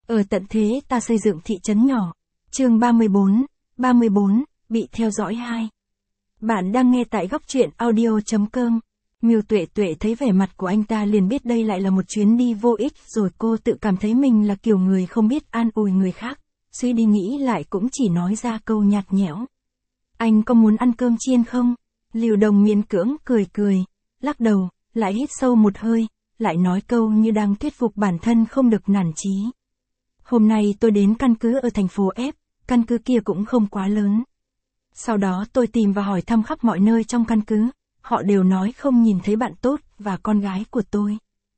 Ở tận thế ta xây dựng thị trấn nhỏ. Chương 34, bị theo dõi 2. Bạn đang nghe tại góc truyện audio.com. Miêu Tuệ Tuệ thấy vẻ mặt của anh ta liền biết đây lại là một chuyến đi vô ích, rồi cô tự cảm thấy mình là kiểu người không biết an ủi người khác. Suy đi nghĩ lại cũng chỉ nói ra câu nhạt nhẽo. Anh có muốn ăn cơm chiên không? Lưu Đông miễn cưỡng cười, lắc đầu, lại hít sâu một hơi, lại nói câu như đang thuyết phục bản thân không được nản chí. Hôm nay tôi đến căn cứ ở thành phố F, căn cứ kia cũng không quá lớn. Sau đó tôi tìm và hỏi thăm khắp mọi nơi trong căn cứ, họ đều nói không nhìn thấy bạn tốt và con gái của tôi.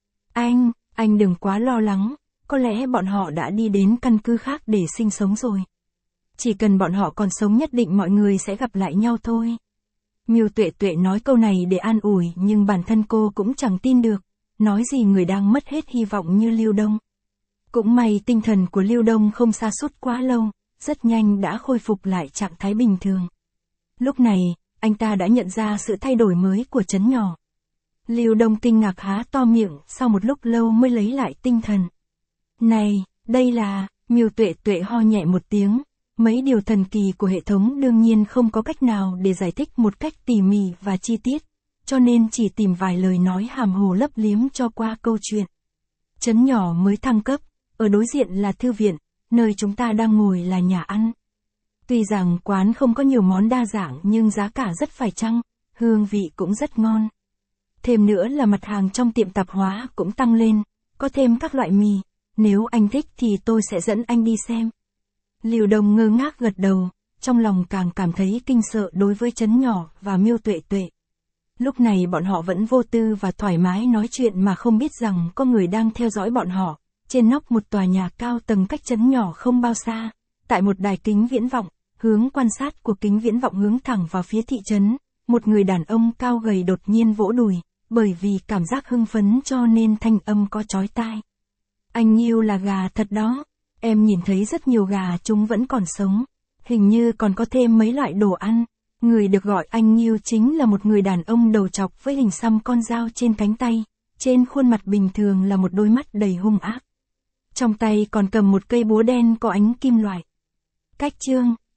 Anh đừng quá lo lắng, có lẽ bọn họ đã đi đến căn cứ khác để sinh sống rồi. Chỉ cần bọn họ còn sống nhất định mọi người sẽ gặp lại nhau thôi. Miêu Tuệ Tuệ nói câu này để an ủi nhưng bản thân cô cũng chẳng tin được, nói gì người đang mất hết hy vọng như Lưu Đông. Cũng may tinh thần của Lưu Đông không sa sút quá lâu, rất nhanh đã khôi phục lại trạng thái bình thường. Lúc này, anh ta đã nhận ra sự thay đổi mới của trấn nhỏ. Lưu Đông kinh ngạc há to miệng, sau một lúc lâu mới lấy lại tinh thần. Này, đây là, Miêu Tuệ Tuệ ho nhẹ một tiếng, mấy điều thần kỳ của hệ thống đương nhiên không có cách nào để giải thích một cách tỉ mỉ và chi tiết, cho nên chỉ tìm vài lời nói hàm hồ lấp liếm cho qua câu chuyện. Trấn nhỏ mới thăng cấp, ở đối diện là thư viện, nơi chúng ta đang ngồi là nhà ăn. Tuy rằng quán không có nhiều món đa dạng nhưng giá cả rất phải chăng, hương vị cũng rất ngon. Thêm nữa là mặt hàng trong tiệm tạp hóa cũng tăng lên, có thêm các loại mì, nếu anh thích thì tôi sẽ dẫn anh đi xem. Lưu Đông ngơ ngác gật đầu, trong lòng càng cảm thấy kinh sợ đối với trấn nhỏ và Miêu Tuệ Tuệ. Lúc này bọn họ vẫn vô tư và thoải mái nói chuyện mà không biết rằng có người đang theo dõi bọn họ. Trên nóc một tòa nhà cao tầng cách trấn nhỏ không bao xa, tại một đài kính viễn vọng, hướng quan sát của kính viễn vọng hướng thẳng vào phía thị trấn, một người đàn ông cao gầy đột nhiên vỗ đùi, bởi vì cảm giác hưng phấn cho nên thanh âm có chói tai. Anh Nhiêu là gà thật đó, em nhìn thấy rất nhiều gà chúng vẫn còn sống, hình như còn có thêm mấy loại đồ ăn. Người được gọi anh Nhiêu chính là một người đàn ông đầu trọc với hình xăm con dao trên cánh tay, trên khuôn mặt bình thường là một đôi mắt đầy hung ác. Trong tay còn cầm một cây búa đen có ánh kim loại. Cách chương